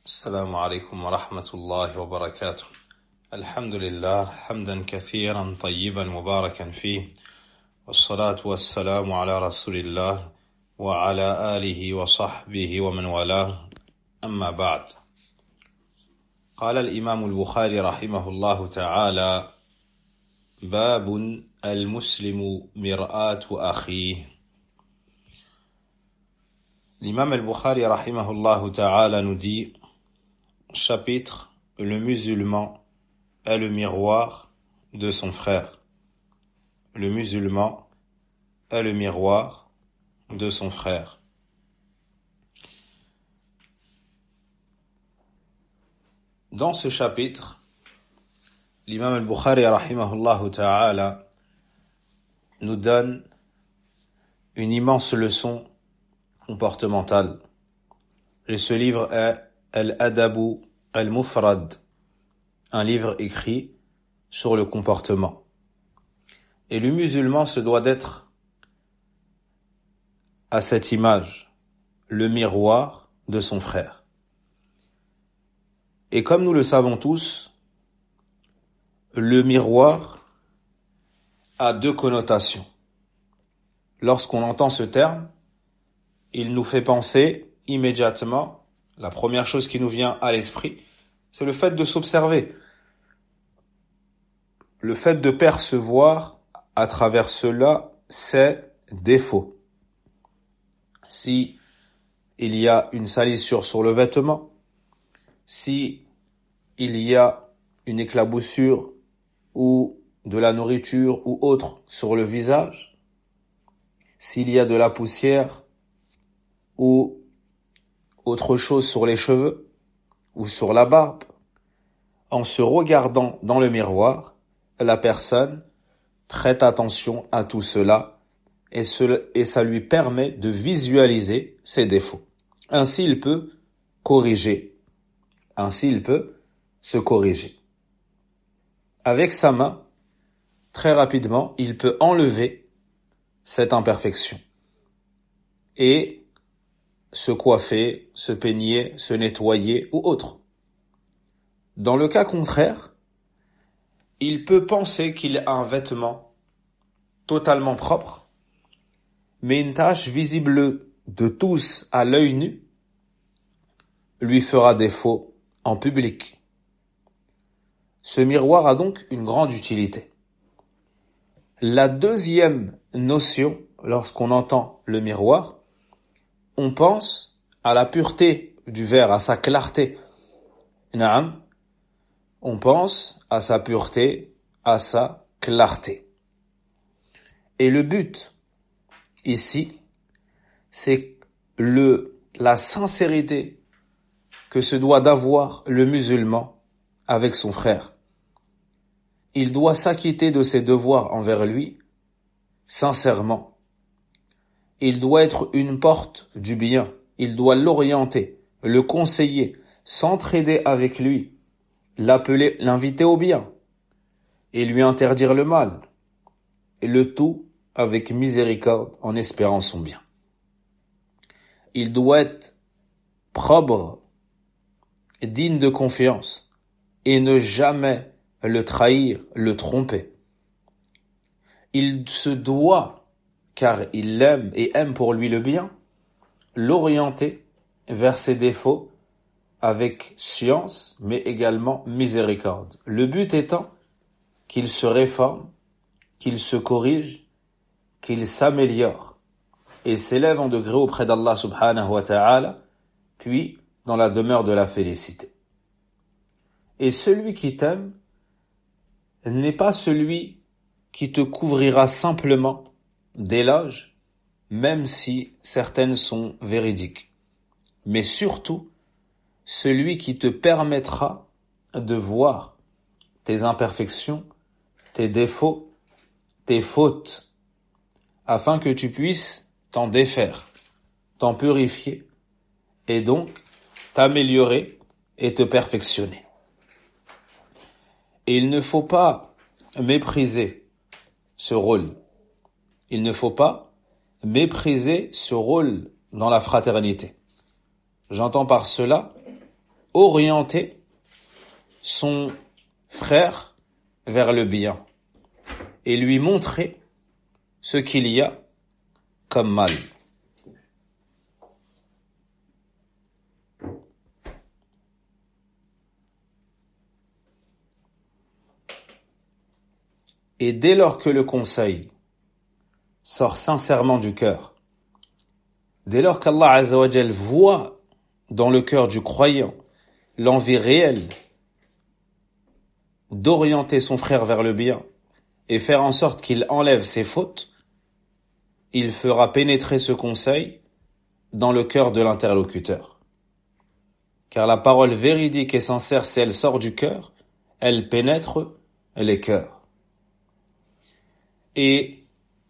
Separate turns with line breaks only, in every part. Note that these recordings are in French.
السلام عليكم ورحمة الله وبركاته. الحمد لله حمدا كثيرا طيبا مباركا فيه، والصلاة والسلام على رسول الله وعلى آله وصحبه ومن والاه، أما بعد. قال الإمام البخاري رحمه الله تعالى: باب المسلم مرآة أخيه. L'imam al-Bukhari rahimahullah ta'ala nous dit, chapitre, le musulman est le miroir de son frère. Le musulman est le miroir de son frère. Dans ce chapitre, l'imam al-Bukhari rahimahullah ta'ala nous donne une immense leçon comportementale. Et ce livre est Al-Adabu Al-Mufrad, un livre écrit sur le comportement. Et le musulman se doit d'être à cette image, le miroir de son frère. Et comme nous le savons tous, le miroir a deux connotations. Lorsqu'on entend ce terme, il nous fait penser immédiatement, la première chose qui nous vient à l'esprit, c'est le fait de s'observer. Le fait de percevoir à travers cela ses défauts. Si il y a une salissure sur le vêtement, si il y a une éclaboussure ou de la nourriture ou autre sur le visage, s'il y a de la poussière ou autre chose sur les cheveux ou sur la barbe, en se regardant dans le miroir, la personne prête attention à tout cela et ça lui permet de visualiser ses défauts. Ainsi, il peut corriger. Ainsi, il peut se corriger. Avec sa main, très rapidement, il peut enlever cette imperfection et se coiffer, se peigner, se nettoyer ou autre. Dans le cas contraire, il peut penser qu'il a un vêtement totalement propre, mais une tache visible de tous à l'œil nu lui fera défaut en public. Ce miroir a donc une grande utilité. La deuxième notion, lorsqu'on entend le miroir, on pense à la pureté du verre, à sa clarté. Naam. On pense à sa pureté, à sa clarté. Et le but, ici, c'est la sincérité que se doit d'avoir le musulman avec son frère. Il doit s'acquitter de ses devoirs envers lui, sincèrement. Il doit être une porte du bien. Il doit l'orienter, le conseiller, s'entraider avec lui, l'appeler, l'inviter au bien et lui interdire le mal. Et le tout avec miséricorde en espérant son bien. Il doit être propre, digne de confiance et ne jamais le trahir, le tromper. Il se doit, car il l'aime et aime pour lui le bien, l'orienter vers ses défauts avec science, mais également miséricorde. Le but étant qu'il se réforme, qu'il se corrige, qu'il s'améliore et s'élève en degré auprès d'Allah subhanahu wa ta'ala, puis dans la demeure de la félicité. Et celui qui t'aime n'est pas celui qui te couvrira simplement d'éloges, même si certaines sont véridiques, mais surtout celui qui te permettra de voir tes imperfections, tes défauts, tes fautes, afin que tu puisses t'en défaire, t'en purifier, et donc t'améliorer et te perfectionner. Et il ne faut pas mépriser ce rôle. Il ne faut pas mépriser ce rôle dans la fraternité. J'entends par cela orienter son frère vers le bien et lui montrer ce qu'il y a comme mal. Et dès lors que le conseil sort sincèrement du cœur, dès lors qu'Allah Azza wa Jal voit dans le cœur du croyant l'envie réelle d'orienter son frère vers le bien et faire en sorte qu'il enlève ses fautes, il fera pénétrer ce conseil dans le cœur de l'interlocuteur. Car la parole véridique et sincère, si elle sort du cœur, elle pénètre les cœurs. Et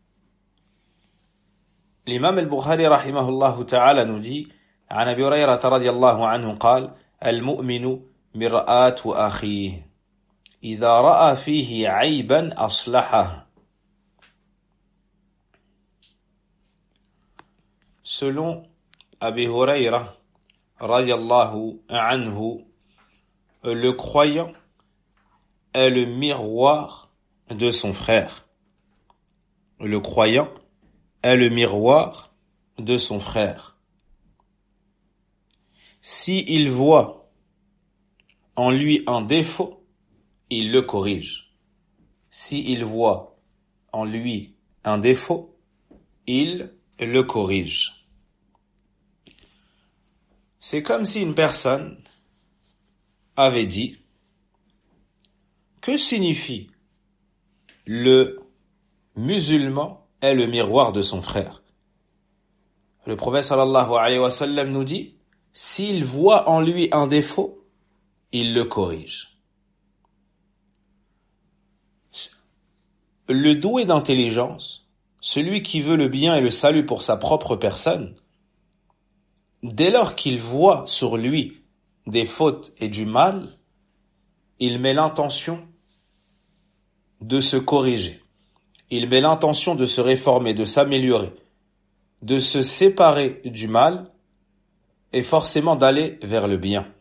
l'imam al-Bukhari rahimahullah ta'ala nous dit عن أبي هريرة رضي الله عنه قال المؤمن مرآة أخيه إذا رأى فيه عيبا أصلحه. Selon Abi Hurayra radiyallahu anhu, le croyant est le miroir de son frère. Le croyant est le miroir de son frère. Si il voit en lui un défaut, il le corrige. Si il voit en lui un défaut, il le corrige. C'est comme si une personne avait dit: que signifie le musulman est le miroir de son frère? Le prophète sallallahu alayhi wa sallam nous dit: s'il voit en lui un défaut, il le corrige. Le doué d'intelligence, celui qui veut le bien et le salut pour sa propre personne, dès lors qu'il voit sur lui des fautes et du mal, il met l'intention de se corriger. Il met l'intention de se réformer, de s'améliorer, de se séparer du mal et forcément d'aller vers le bien.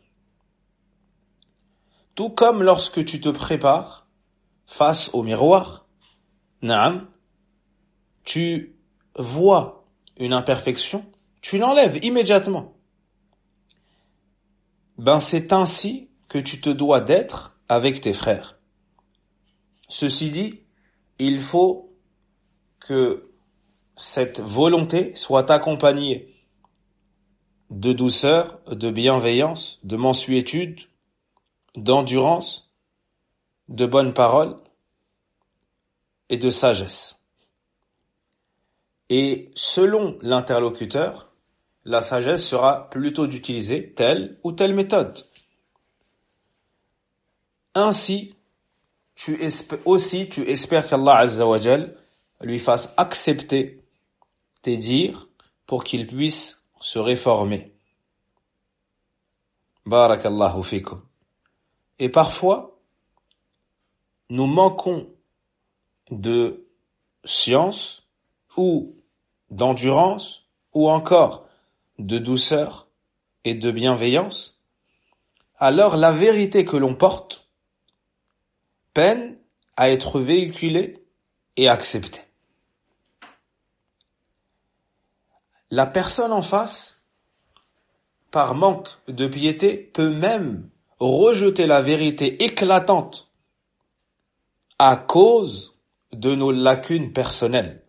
Tout comme lorsque tu te prépares face au miroir, naam, tu vois une imperfection, tu l'enlèves immédiatement. C'est ainsi que tu te dois d'être avec tes frères. Ceci dit, il faut que cette volonté soit accompagnée de douceur, de bienveillance, de mansuétude, d'endurance, de bonnes paroles et de sagesse. Et selon l'interlocuteur, la sagesse sera plutôt d'utiliser telle ou telle méthode. Ainsi, tu espères qu'Allah Azza wa Jal lui fasse accepter tes dires pour qu'il puisse se réformer. Barakallahu fikum. Et parfois, nous manquons de science ou d'endurance ou encore de douceur et de bienveillance. Alors la vérité que l'on porte peine à être véhiculée et acceptée. La personne en face, par manque de piété, peut même rejeter la vérité éclatante à cause de nos lacunes personnelles.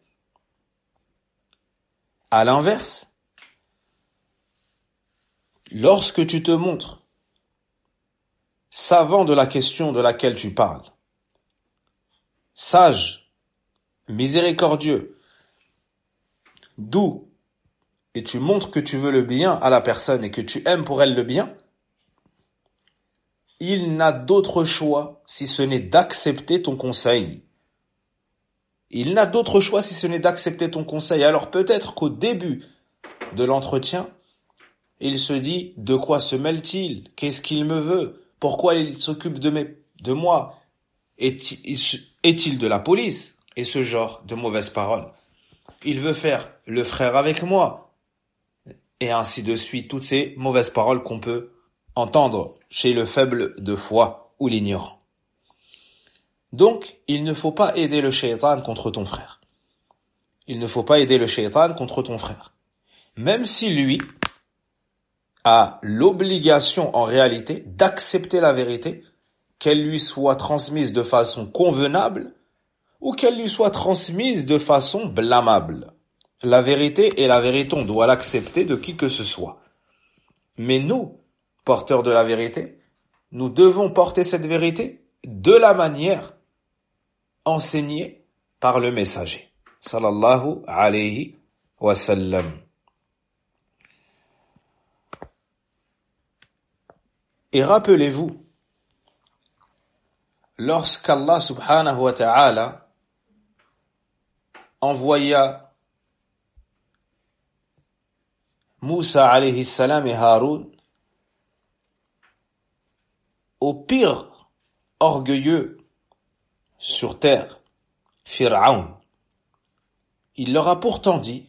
À l'inverse, lorsque tu te montres savant de la question de laquelle tu parles, sage, miséricordieux, doux, et tu montres que tu veux le bien à la personne et que tu aimes pour elle le bien, il n'a d'autre choix si ce n'est d'accepter ton conseil. Il n'a d'autre choix si ce n'est d'accepter ton conseil. Alors peut-être qu'au début de l'entretien, il se dit: de quoi se mêle-t-il? Qu'est-ce qu'il me veut? Pourquoi il s'occupe de moi? Est-il de la police? Et ce genre de mauvaises paroles. Il veut faire le frère avec moi. Et ainsi de suite, toutes ces mauvaises paroles qu'on peut entendre chez le faible de foi ou l'ignorant. Donc, il ne faut pas aider le shaitan contre ton frère. Il ne faut pas aider le shaitan contre ton frère. Même si lui a l'obligation en réalité d'accepter la vérité, qu'elle lui soit transmise de façon convenable ou qu'elle lui soit transmise de façon blâmable. La vérité est la vérité, on doit l'accepter de qui que ce soit. Mais nous, porteurs de la vérité, nous devons porter cette vérité de la manière enseignée par le messager. Sallallahu alayhi wa sallam. Et rappelez-vous, lorsqu'Allah subhanahu wa ta'ala envoya Moussa alayhi salam et Haroun au pire orgueilleux sur terre, Fir'aun. Il leur a pourtant dit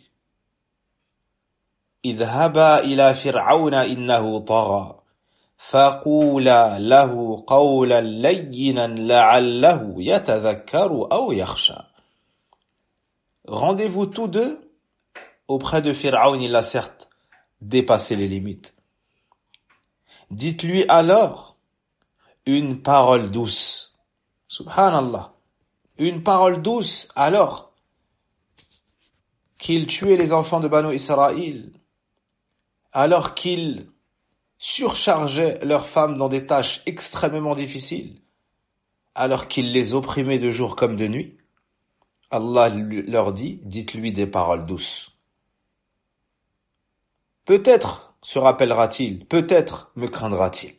« Idhaba ila Fir'auna innahu tagha, faqula lahu qawlan layyinan la'allahu yatadhakkaru aw yakhsha. » Rendez-vous tous deux auprès de Fir'aun, il a certes dépassé les limites. Dites-lui alors une parole douce. Subhanallah. Une parole douce alors qu'il tuait les enfants de Banu Israël, alors qu'il surchargeait leurs femmes dans des tâches extrêmement difficiles, alors qu'il les opprimait de jour comme de nuit. Allah leur dit, dites-lui des paroles douces. Peut-être se rappellera-t-il, peut-être me craindra-t-il.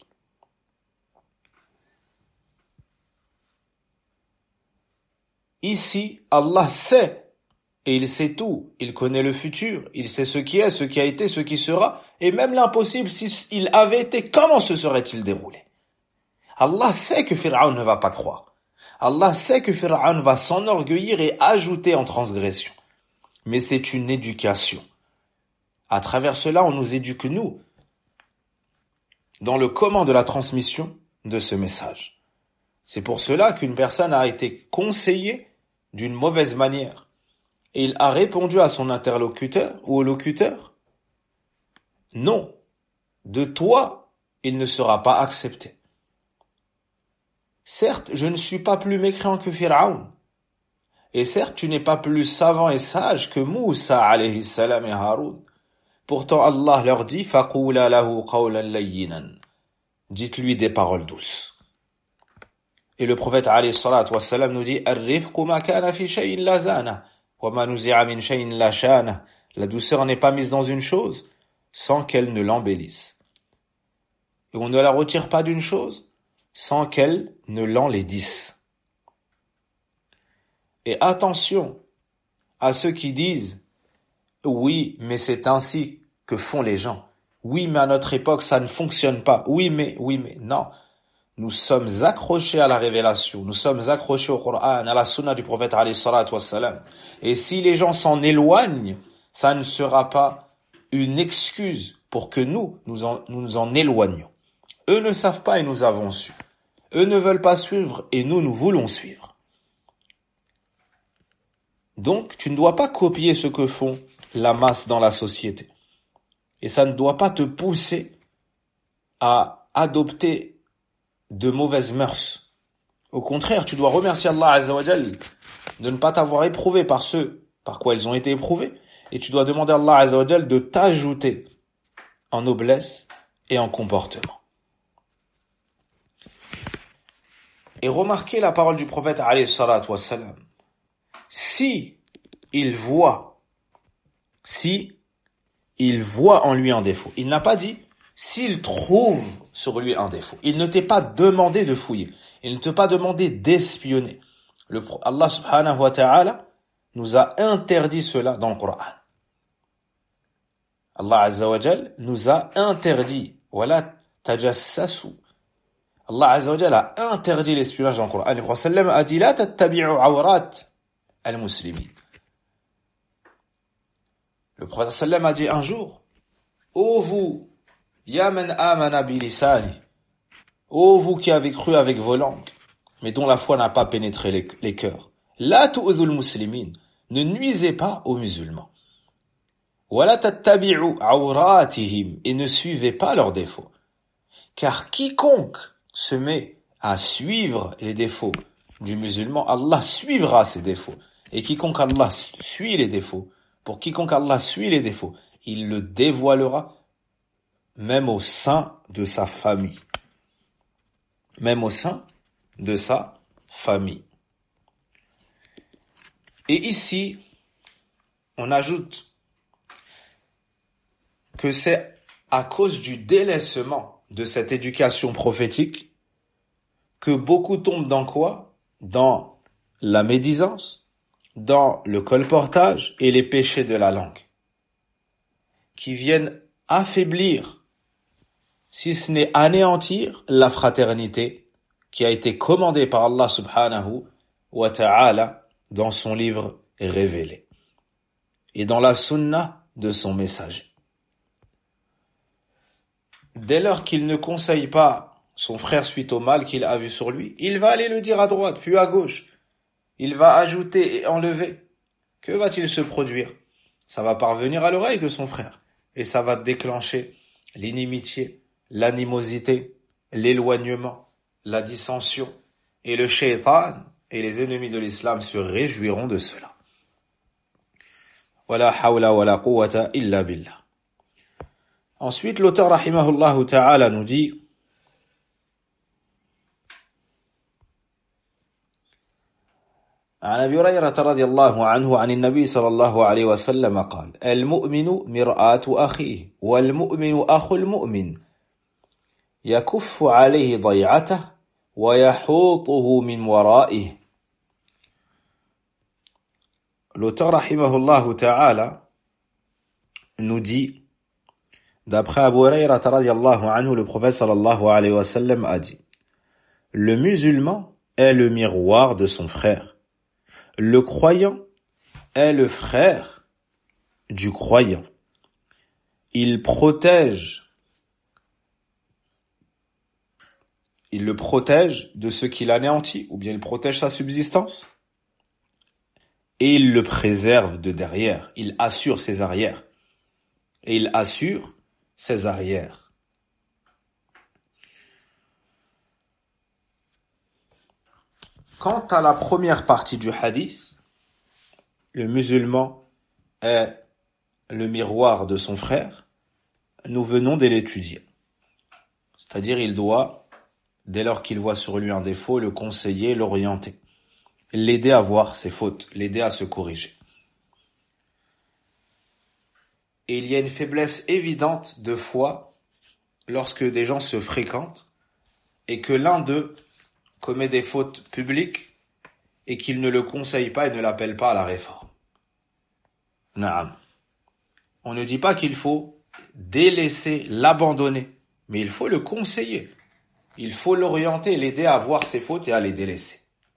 Ici, Allah sait, et il sait tout, il connaît le futur, il sait ce qui est, ce qui a été, ce qui sera, et même l'impossible, s'il avait été, comment se serait-il déroulé? Allah sait que Fir'aun ne va pas croire. Allah sait que Fir'aun va s'enorgueillir et ajouter en transgression. Mais c'est une éducation. À travers cela, on nous éduque, nous, dans le comment de la transmission de ce message. C'est pour cela qu'une personne a été conseillée d'une mauvaise manière. Et il a répondu à son interlocuteur ou au locuteur, non, de toi, il ne sera pas accepté. Certes, je ne suis pas plus mécréant que Fir'aun. Et certes, tu n'es pas plus savant et sage que Moussa alayhi salam et Haroun. Pourtant, Allah leur dit, فَقُولَا لَهُ قَوْلًا لَيِّنًا. Dites-lui des paroles douces. Et le prophète alayhi salatu wassalam nous dit, الرِّفْقُ مَا كَانَ فِي شَيْءٍ لَا زَانَهُ وَمَا نُزِعَ مِنْ شَيْءٍ لَا شَانَهُ. La douceur n'est pas mise dans une chose sans qu'elle ne l'embellisse. Et on ne la retire pas d'une chose sans qu'elle ne l'enlaidisse. Et attention à ceux qui disent « Oui, mais c'est ainsi que font les gens. Oui, mais à notre époque, ça ne fonctionne pas. Oui, mais, non. » Nous sommes accrochés à la révélation, nous sommes accrochés au Coran, à la sunna du prophète alayhi salatu wassalam. Et si les gens s'en éloignent, ça ne sera pas une excuse pour que nous nous en éloignions. Eux ne savent pas et nous avons su. Eux ne veulent pas suivre et nous voulons suivre. Donc, tu ne dois pas copier ce que font la masse dans la société. Et ça ne doit pas te pousser à adopter de mauvaises mœurs. Au contraire, tu dois remercier Allah Azza wa Jal de ne pas t'avoir éprouvé par ceux par quoi ils ont été éprouvés, et tu dois demander à Allah Azza wa Jal de t'ajouter en noblesse et en comportement. Et remarquez la parole du prophète alayhi salatu wassalam. Si il voit en lui un défaut, il n'a pas dit s'il trouve sur lui un défaut. Il ne t'est pas demandé de fouiller. Il ne t'a pas demandé d'espionner. Allah subhanahu wa ta'ala nous a interdit cela dans le Coran. Allah azza wa jal nous a interdit. Wala tajassasu. Allah azza wa jal a interdit l'espionnage dans le Coran. Le prophète sallam a dit la tattabi'u awrat al-muslimin. Le prophète sallam a dit un jour, ô vous Ya man amana bilisani. Ô vous qui avez cru avec vos langues, mais dont la foi n'a pas pénétré les cœurs. La tu'udhul muslimin. Ne nuisez pas aux musulmans. Wala tattabi'u awratihim. Et ne suivez pas leurs défauts. Car quiconque se met à suivre les défauts du musulman, Allah suivra ses défauts. Et quiconque Allah suit les défauts, pour quiconque Allah suit les défauts, il le dévoilera même au sein de sa famille. Même au sein de sa famille. Et ici, on ajoute que c'est à cause du délaissement de cette éducation prophétique que beaucoup tombent dans quoi? Dans la médisance, dans le colportage et les péchés de la langue, qui viennent affaiblir, si ce n'est anéantir, la fraternité qui a été commandée par Allah subhanahu wa ta'ala dans son livre révélé et dans la sunna de son messager. Dès lors qu'il ne conseille pas son frère suite au mal qu'il a vu sur lui, il va aller le dire à droite, puis à gauche. Il va ajouter et enlever. Que va-t-il se produire? Ça va parvenir à l'oreille de son frère. Et ça va déclencher l'inimitié, l'animosité, l'éloignement, la dissension. Et le shaitan et les ennemis de l'islam se réjouiront de cela. Wala hawla wala quwwata illa billah. Ensuite, l'auteur rahimahullah ta'ala nous dit عن أبي هريرة رضي الله عنه عن النبي صلى الله عليه وسلم قال المؤمن مرآة أخيه والمؤمن أخو المؤمن يكف عليه ضيعته ويحوطه من ورائه. L'auteur rahimahullah ta'ala nous dit, d'après Abu Hurayra radiyallahu anhu, le prophète sallallahu alayhi wa sallam a dit: le musulman est le miroir de son frère. Le croyant est le frère du croyant. Il le protège de ce qu'il anéantit, ou bien il protège sa subsistance, et il le préserve de derrière. Il assure ses arrières. Et il assure ses arrières. Quant à la première partie du hadith, le musulman est le miroir de son frère, nous venons de l'étudier. C'est-à-dire, il doit, dès lors qu'il voit sur lui un défaut, le conseiller, l'orienter, l'aider à voir ses fautes, l'aider à se corriger. Et il y a une faiblesse évidente de foi lorsque des gens se fréquentent et que l'un d'eux commet des fautes publiques et qu'il ne le conseille pas et ne l'appelle pas à la réforme. Naam. On ne dit pas qu'il faut délaisser, l'abandonner, mais il faut le conseiller. Il faut l'orienter, l'aider à voir ses fautes et à les délaisser.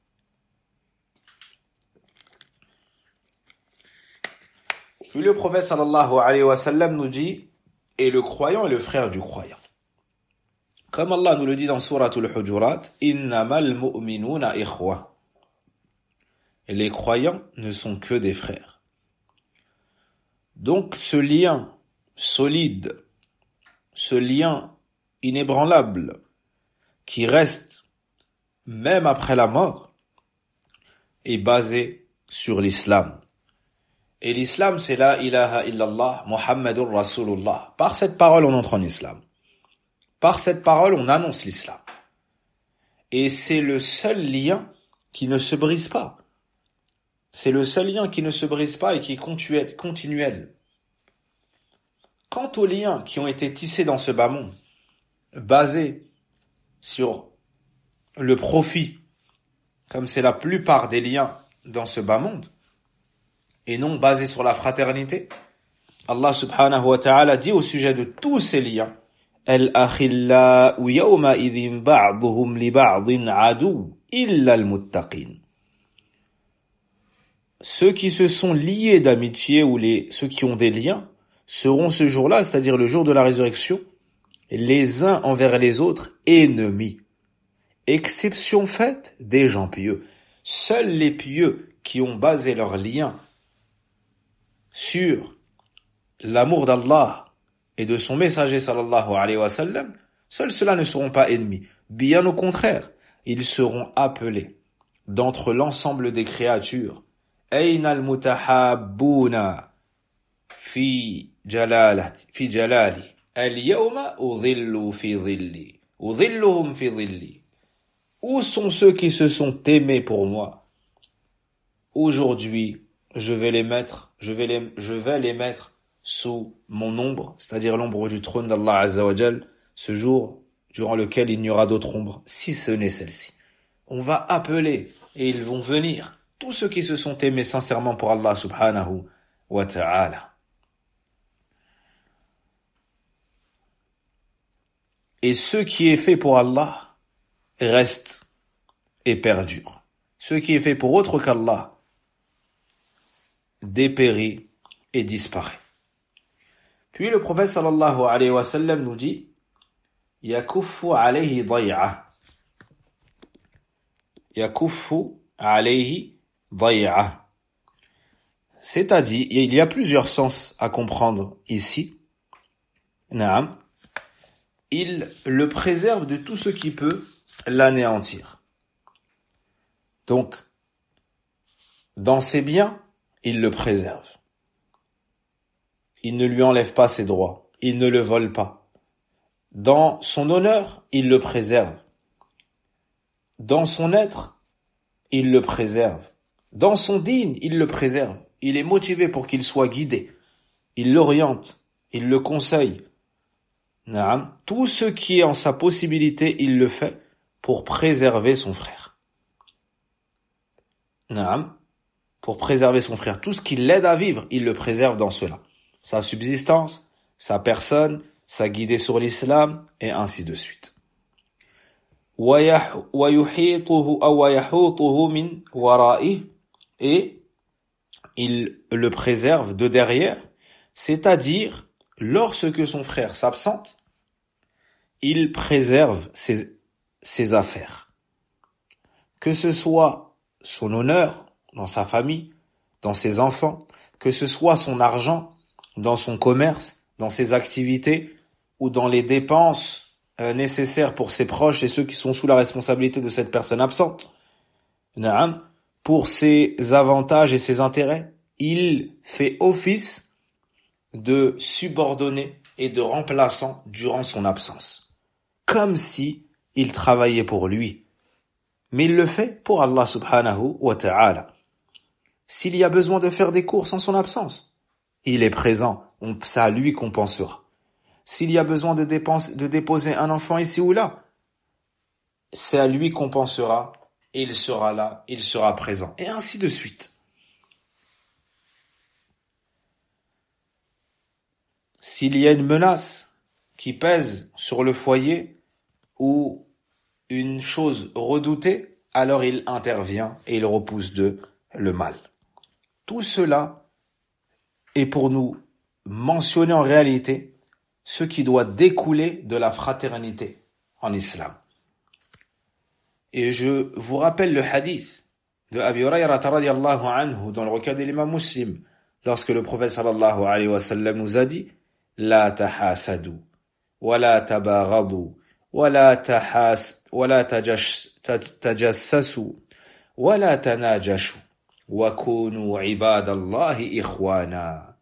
Puis le prophète sallallahu alayhi wa sallam nous dit, et le croyant est le frère du croyant. Comme Allah nous le dit dans Souratul Hujurat, innamal mu'minuna ikhwa. Les croyants ne sont que des frères. Donc ce lien solide, ce lien inébranlable, qui reste même après la mort, est basé sur l'islam. Et l'islam, c'est la ilaha illallah, Muhammadur Rasulullah. Par cette parole, on entre en islam. Par cette parole, on annonce l'islam. Et c'est le seul lien qui ne se brise pas. C'est le seul lien qui ne se brise pas et qui est continuel. Quant aux liens qui ont été tissés dans ce bas monde, basés sur le profit, comme c'est la plupart des liens dans ce bas monde, et non basés sur la fraternité, Allah subhanahu wa ta'ala dit au sujet de tous ces liens, Al-akhillau yawma idhin ba'duhum li ba'din adu illa al-muttaqin. Ceux qui se sont liés d'amitié ou ceux qui ont des liens seront ce jour-là, c'est-à-dire le jour de la résurrection, les uns envers les autres ennemis. Exception faite des gens pieux. Seuls les pieux qui ont basé leur lien sur l'amour d'Allah et de son messager sallallahu alayhi wa sallam, seuls ceux-là ne seront pas ennemis. Bien au contraire, ils seront appelés d'entre l'ensemble des créatures. Ayna al-mutahabbuna fi jalali. Al-yawma udhillu fi dhilli. Udhilluhum fi dhilli. Où sont ceux qui se sont aimés pour moi? Aujourd'hui, je vais les mettre sous mon ombre, c'est-à-dire l'ombre du trône d'Allah Azza wa Jal, ce jour durant lequel il n'y aura d'autre ombre, si ce n'est celle-ci. On va appeler, et ils vont venir, tous ceux qui se sont aimés sincèrement pour Allah subhanahu wa ta'ala. Et ce qui est fait pour Allah reste et perdure. Ce qui est fait pour autre qu'Allah dépérit et disparaît. Puis le prophète sallallahu alayhi wa sallam nous dit yakuffu alayhi day'a. Yakuffu alayhi day'a. C'est-à-dire, il y a plusieurs sens à comprendre ici. Naam. Il le préserve de tout ce qui peut l'anéantir. Donc, dans ses biens, il le préserve. Il ne lui enlève pas ses droits. Il ne le vole pas. Dans son honneur, il le préserve. Dans son être, il le préserve. Dans son dîn, il le préserve. Il est motivé pour qu'il soit guidé. Il l'oriente. Il le conseille. Naam. Tout ce qui est en sa possibilité, il le fait pour préserver son frère. Naam. Pour préserver son frère. Tout ce qui l'aide à vivre, il le préserve dans cela. Sa subsistance, sa personne, sa guidée sur l'islam, et ainsi de suite. Et il le préserve de derrière, c'est-à-dire, lorsque son frère s'absente, il préserve ses affaires. Que ce soit son honneur dans sa famille, dans ses enfants, que ce soit son argent, dans son commerce, dans ses activités ou dans les dépenses nécessaires pour ses proches et ceux qui sont sous la responsabilité de cette personne absente. Naam, pour ses avantages et ses intérêts, il fait office de subordonné et de remplaçant durant son absence. Comme si il travaillait pour lui. Mais il le fait pour Allah subhanahu wa ta'ala. S'il y a besoin de faire des courses en son absence, il est présent, ça à lui qu'on pensera. S'il y a besoin de déposer un enfant ici ou là, c'est à lui qu'on pensera, et il sera là, il sera présent, et ainsi de suite. S'il y a une menace qui pèse sur le foyer, ou une chose redoutée, alors il intervient et il repousse le mal. Tout cela est pour nous mentionner en réalité ce qui doit découler de la fraternité en islam. Et je vous rappelle le hadith de Abi Hurayrata radiyallahu anhu dans le recueil de l'imam Muslim, lorsque le prophète sallallahu alayhi wa sallam nous a dit La tahasadu, wa la tabaghadu, wa la tajassasu, wa la tanajashu. وَكُونُوا عِبَادَ اللَّهِ إِخْوَانًا.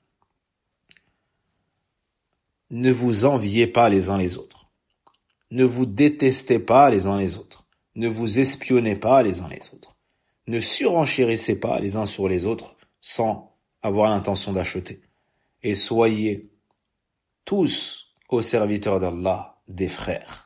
Ne vous enviez pas les uns les autres. Ne vous détestez pas les uns les autres. Ne vous espionnez pas les uns les autres. Ne surenchérissez pas les uns sur les autres sans avoir l'intention d'acheter. Et soyez tous aux serviteurs d'Allah des frères.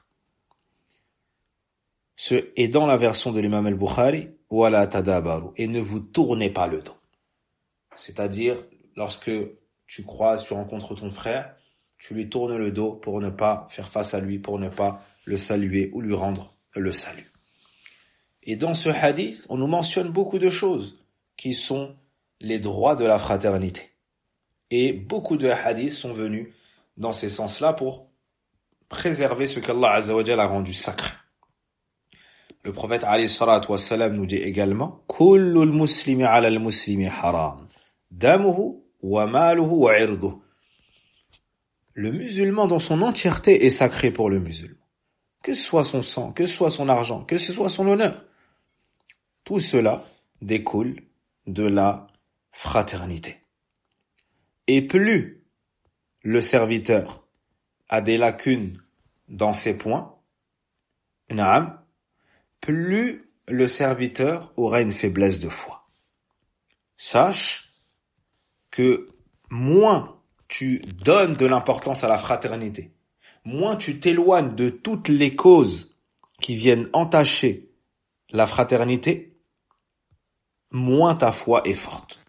Et dans la version de l'imam al-Bukhari, wala tadabaru, et ne vous tournez pas le dos. C'est-à-dire, lorsque tu rencontres ton frère, tu lui tournes le dos pour ne pas faire face à lui, pour ne pas le saluer ou lui rendre le salut. Et dans ce hadith, on nous mentionne beaucoup de choses qui sont les droits de la fraternité. Et beaucoup de hadiths sont venus dans ces sens-là pour préserver ce qu'Allah Azza wa Jalla a rendu sacré. Le prophète alayhi salatu wassalam nous dit également Kullul muslimi ala al-muslimi haram, damuhu wa maluhu wa irduhu. Le musulman dans son entièreté est sacré pour le musulman. Que ce soit son sang, que ce soit son argent, que ce soit son honneur. Tout cela découle de la fraternité. Et plus le serviteur a des lacunes dans ses points, na'am, plus le serviteur aura une faiblesse de foi. Sache que moins tu donnes de l'importance à la fraternité, moins tu t'éloignes de toutes les causes qui viennent entacher la fraternité, moins ta foi est forte.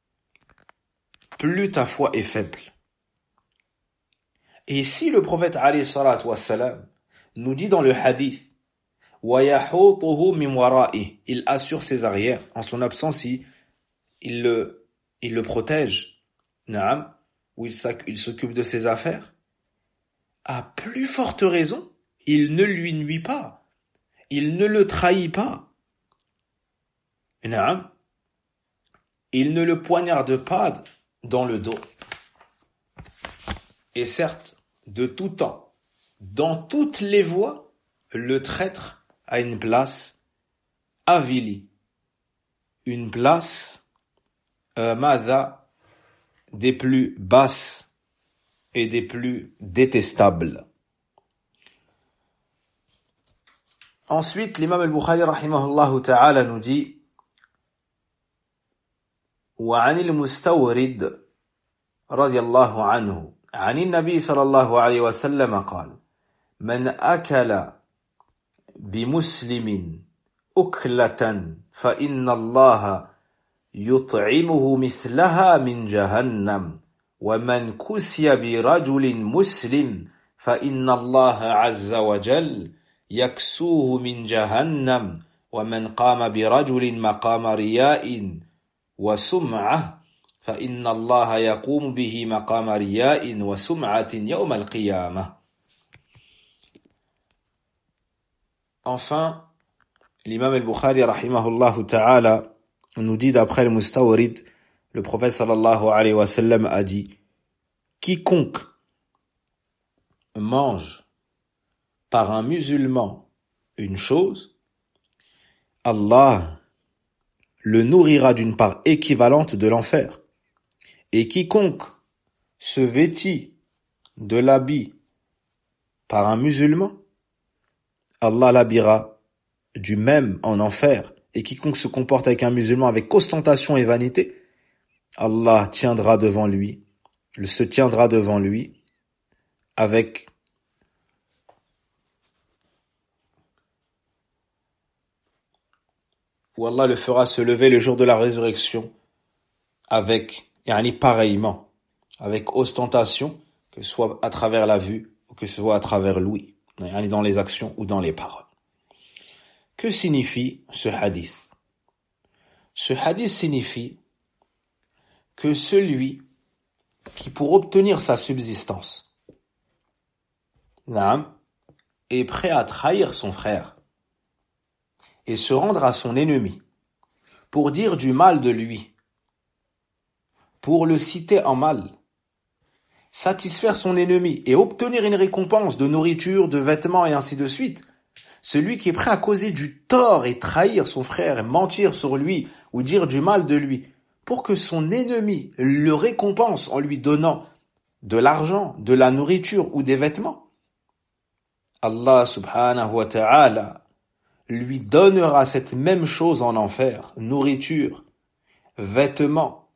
Plus ta foi est faible. Et si le prophète alayhi salatu wassalam nous dit dans le hadith وَيَحُوطُهُ مِنْ وَرَائِهِ, il assure ses arrières, en son absence il le protège, na'am, ou il s'occupe de ses affaires, à plus forte raison, il ne lui nuit pas, il ne le trahit pas, na'am, il ne le poignarde pas dans le dos. Et certes, de tout temps, dans toutes les voies, le traître a une place avilie, une place des plus basses et des plus détestables. Ensuite, l'imam al-Bukhari rahimahullah ta'ala nous dit وعن المستورد رضي الله عنه عن النبي صلى الله عليه وسلم قال من أكل بمسلم أكلة فإن الله يطعمه مثلها من جهنم ومن كسي برجل مسلم فإن الله عز وجل يكسوه من جهنم ومن قام برجل مقام رياء وسمعة فإن الله يقوم به مقام رياء وسمعة يوم القيامة. Enfin, l'imam al-Bukhari rahimahullah ta'ala nous dit d'après le Mustawrid, le prophète sallallahu alayhi wa sallam a dit quiconque mange par un musulman une chose, Allah le nourrira d'une part équivalente de l'enfer. Et quiconque se vêtit de l'habit par un musulman, Allah l'habillera du même en enfer. Et quiconque se comporte avec un musulman avec ostentation et vanité, Allah se tiendra devant lui avec où Allah le fera se lever le jour de la résurrection avec, pareillement, avec ostentation, que ce soit à travers la vue ou que ce soit à travers l'ouïe, dans les actions ou dans les paroles. Que signifie ce hadith? Ce hadith signifie que celui qui, pour obtenir sa subsistance, est prêt à trahir son frère et se rendre à son ennemi pour dire du mal de lui, pour le citer en mal, satisfaire son ennemi et obtenir une récompense de nourriture, de vêtements et ainsi de suite, celui qui est prêt à causer du tort et trahir son frère, et mentir sur lui ou dire du mal de lui, pour que son ennemi le récompense en lui donnant de l'argent, de la nourriture ou des vêtements, Allah subhanahu wa ta'ala lui donnera cette même chose en enfer, nourriture, vêtements.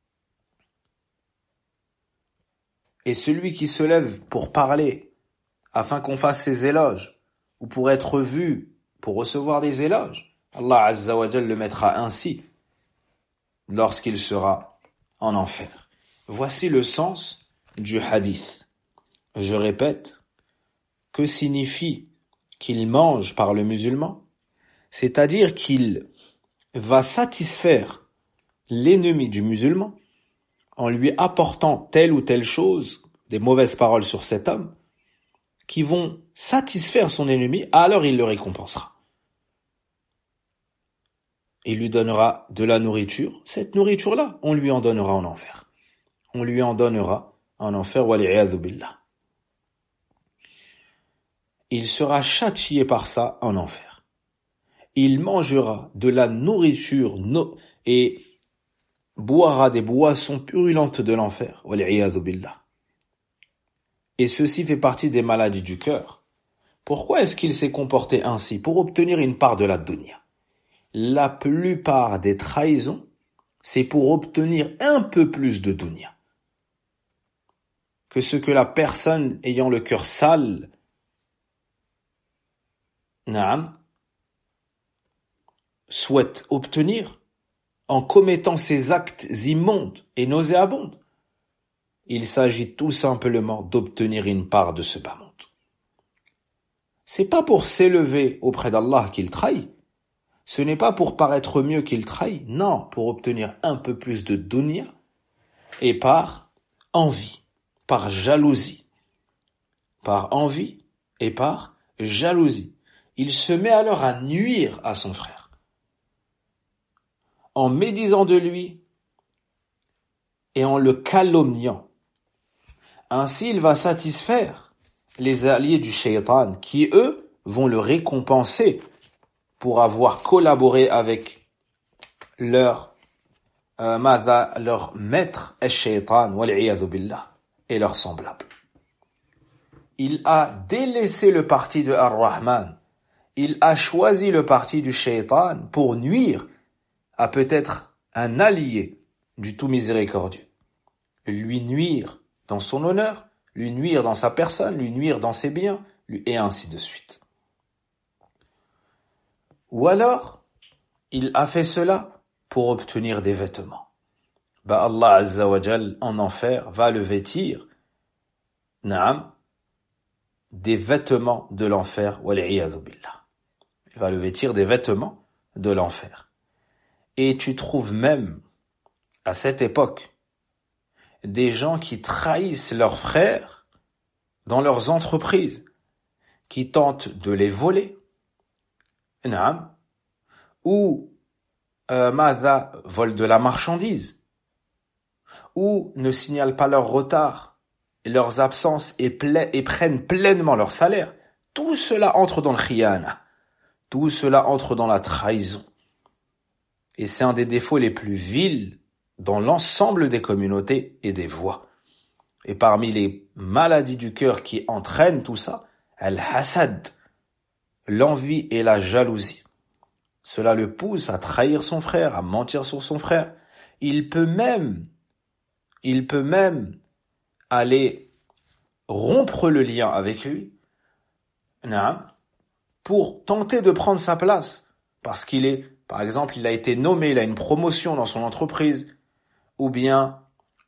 Et celui qui se lève pour parler, afin qu'on fasse ses éloges, ou pour être vu, pour recevoir des éloges, Allah Azza wa Jal le mettra ainsi lorsqu'il sera en enfer. Voici le sens du hadith. Je répète, que signifie qu'il mange par le musulman? C'est-à-dire qu'il va satisfaire l'ennemi du musulman en lui apportant telle ou telle chose, des mauvaises paroles sur cet homme, qui vont satisfaire son ennemi, alors il le récompensera. Il lui donnera de la nourriture. Cette nourriture-là, on lui en donnera en enfer. On lui en donnera en enfer, wal-i'yadhu billah. Il sera châtié par ça en enfer. Il mangera de la nourriture et boira des boissons purulentes de l'enfer, wal-i'yadhu billah. Et ceci fait partie des maladies du cœur. Pourquoi est-ce qu'il s'est comporté ainsi? Pour obtenir une part de la dunya. La plupart des trahisons, c'est pour obtenir un peu plus de dunya. Que ce que la personne ayant le cœur sale, souhaite obtenir en commettant ces actes immondes et nauséabonds. Il s'agit tout simplement d'obtenir une part de ce bas monde. C'est pas pour s'élever auprès d'Allah qu'il trahit. Ce n'est pas pour paraître mieux qu'il trahit. Non, pour obtenir un peu plus de dunya et par envie, par jalousie. Par envie et par jalousie. Il se met alors à nuire à son frère. En médisant de lui et en le calomniant. Ainsi, il va satisfaire les alliés du shaitan qui, eux, vont le récompenser pour avoir collaboré avec leur maître, al-shaitan, wal-'iyadhu billah, et leurs semblables. Il a délaissé le parti de Ar-Rahman. Il a choisi le parti du shaitan pour nuire à peut-être un allié du tout miséricordieux. Lui nuire dans son honneur, lui nuire dans sa personne, lui nuire dans ses biens, et ainsi de suite. Ou alors, il a fait cela pour obtenir des vêtements. Allah Azza wa Jal, en enfer, va le vêtir, des vêtements de l'enfer, wal-'iyadhu billah. Il va le vêtir des vêtements de l'enfer. Et tu trouves même, à cette époque, des gens qui trahissent leurs frères dans leurs entreprises, qui tentent de les voler, ou volent de la marchandise, ou ne signalent pas leur retard, leurs absences et prennent pleinement leur salaire. Tout cela entre dans le khiyana, tout cela entre dans la trahison. Et c'est un des défauts les plus vils dans l'ensemble des communautés et des voies. Et parmi les maladies du cœur qui entraînent tout ça, al-hasad, l'envie et la jalousie. Cela le pousse à trahir son frère, à mentir sur son frère. Il peut même aller rompre le lien avec lui, pour tenter de prendre sa place. Parce par exemple, il a été nommé, il a une promotion dans son entreprise, ou bien,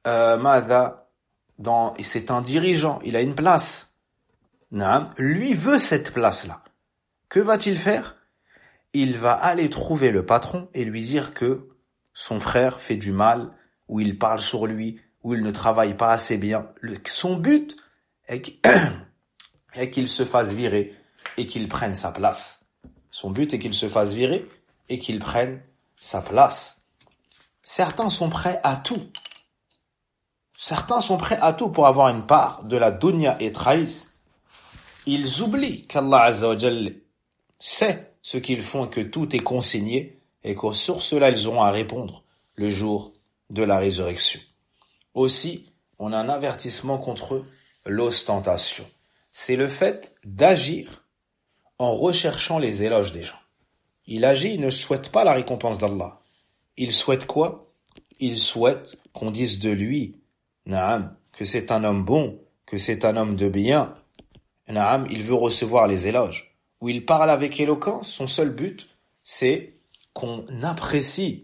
c'est un dirigeant, il a une place. Lui veut cette place-là. Que va-t-il faire? Il va aller trouver le patron et lui dire que son frère fait du mal, ou il parle sur lui, ou il ne travaille pas assez bien. Son but est qu'il se fasse virer et qu'il prenne sa place. Son but est qu'il se fasse virer et qu'il prenne sa place. Certains sont prêts à tout. Certains sont prêts à tout pour avoir une part de la dunya et trahissent. Ils oublient qu'Allah Azza wa Jal sait ce qu'ils font et que tout est consigné et que sur cela ils auront à répondre le jour de la résurrection. Aussi, on a un avertissement contre l'ostentation. C'est le fait d'agir en recherchant les éloges des gens. Il agit, il ne souhaite pas la récompense d'Allah. Il souhaite quoi? Il souhaite qu'on dise de lui, que c'est un homme bon, que c'est un homme de bien. Il veut recevoir les éloges. Où il parle avec éloquence, son seul but, c'est qu'on apprécie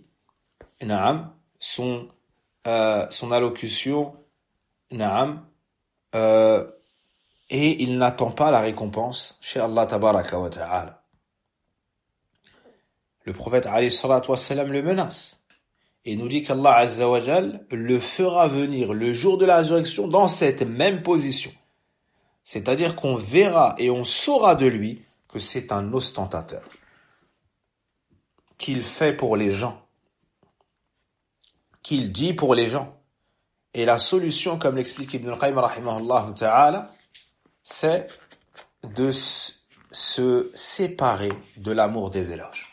son allocution, et il n'attend pas la récompense chez Allah tabaraka wa ta'ala. Le prophète alayhi salatu wassalam le menace et nous dit qu'Allah Azza wa Jal le fera venir le jour de la résurrection dans cette même position. C'est-à-dire qu'on verra et on saura de lui que c'est un ostentateur, qu'il fait pour les gens, qu'il dit pour les gens. Et la solution, comme l'explique Ibn al-Qayyim rahimahullah ta'ala, c'est de se séparer de l'amour des éloges.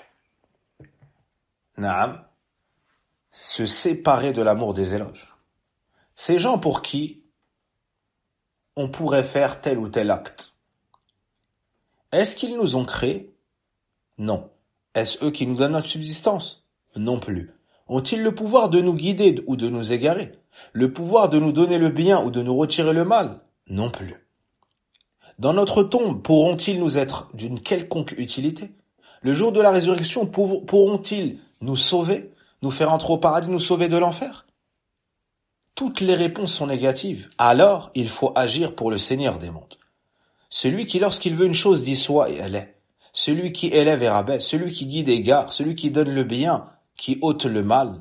Naam, se séparer de l'amour des éloges. Ces gens pour qui on pourrait faire tel ou tel acte, est-ce qu'ils nous ont créés? Non. Est-ce eux qui nous donnent notre subsistance? Non plus. Ont-ils le pouvoir de nous guider ou de nous égarer? Le pouvoir de nous donner le bien ou de nous retirer le mal? Non plus. Dans notre tombe, pourront-ils nous être d'une quelconque utilité? Le jour de la résurrection, pourront-ils nous sauver, nous faire entrer au paradis, nous sauver de l'enfer? Toutes les réponses sont négatives. Alors, il faut agir pour le Seigneur des mondes. Celui qui, lorsqu'il veut une chose, dit soit et elle est. Celui qui élève et rabaisse, celui qui guide et égare, celui qui donne le bien, qui ôte le mal.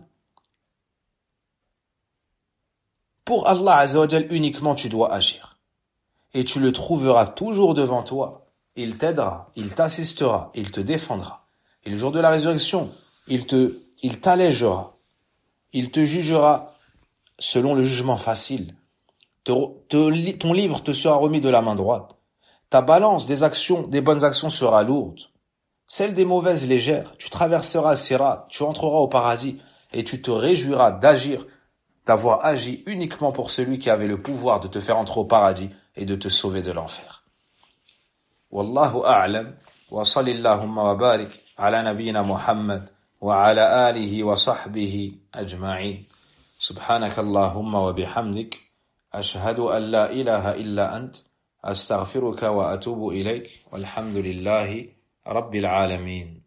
Pour Allah Azza wa Jal uniquement tu dois agir. Et tu le trouveras toujours devant toi. Il t'aidera, il t'assistera, il te défendra. Et le jour de la résurrection, il t'allégera. Il te jugera selon le jugement facile. Ton livre te sera remis de la main droite. Ta balance des bonnes actions sera lourde. Celle des mauvaises légère. Tu traverseras Sirat, tu entreras au paradis et tu te réjouiras d'avoir agi uniquement pour celui qui avait le pouvoir de te faire entrer au paradis et de te sauver de l'enfer. Wallahu a'lam wa salillahumma wa barik ala nabiyyina Muhammad wa ala alihi wa sahbihi ajma'in. Subhanakallahumma wa bihamdik ashhadu an la ilaha illa ant astaghfiruka wa atubu ilayk walhamdulillahi rabbil alamin.